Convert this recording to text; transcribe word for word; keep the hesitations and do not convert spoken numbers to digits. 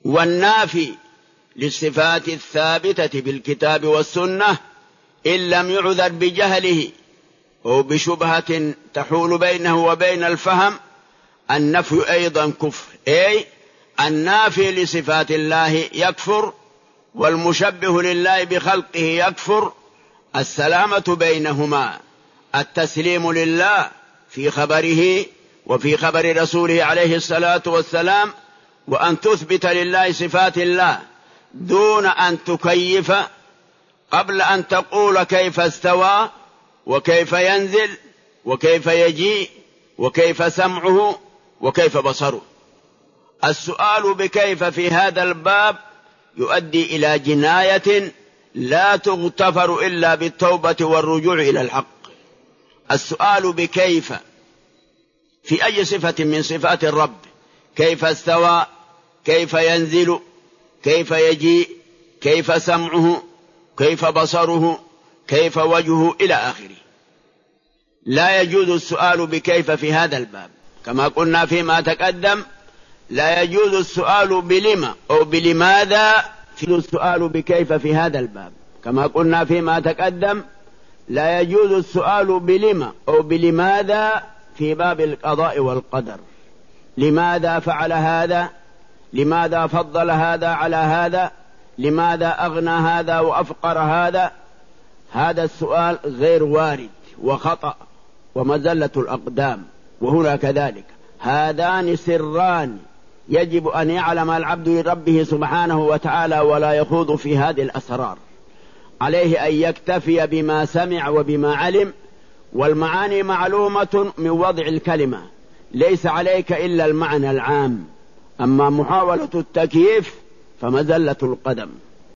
والنافي للصفات الثابتة بالكتاب والسنة إن لم يعذر بجهله أو بشبهة تحول بينه وبين الفهم النفي أيضا كفر، أي النافي لصفات الله يكفر، والمشبه لله بخلقه يكفر. السلامة بينهما التسليم لله في خبره وفي خبر رسوله عليه الصلاة والسلام، وأن تثبت لله صفات الله دون أن تكيف قبل أن تقول كيف استوى وكيف ينزل وكيف يجيء وكيف سمعه وكيف بصره. السؤال بكيف في هذا الباب يؤدي إلى جناية لا تغتفر إلا بالتوبة والرجوع إلى الحق. السؤال بكيف في أي صفة من صفات الرب، كيف استوى، كيف ينزل، كيف يجيء، كيف سمعه، كيف بصره، كيف وجهه إلى آخره. لا يجوز السؤال بكيف في هذا الباب، كما قلنا فيما تقدم لا يجوز السؤال بلما أو بلماذا في السؤال بكيف في هذا الباب، كما قلنا فيما تقدم لا يجوز السؤال بلما أو بلماذا في باب القضاء والقدر. لماذا فعل هذا، لماذا فضل هذا على هذا، لماذا أغنى هذا وأفقر هذا، هذا السؤال غير وارد وخطأ ومزلة الأقدام. وهنا كذلك هذان سران يجب أن يعلم العبد لربه سبحانه وتعالى ولا يخوض في هذه الأسرار. عليه أن يكتفي بما سمع وبما علم، والمعاني معلومة من وضع الكلمة، ليس عليك إلا المعنى العام، أما محاولة التكييف فمزلة القدم.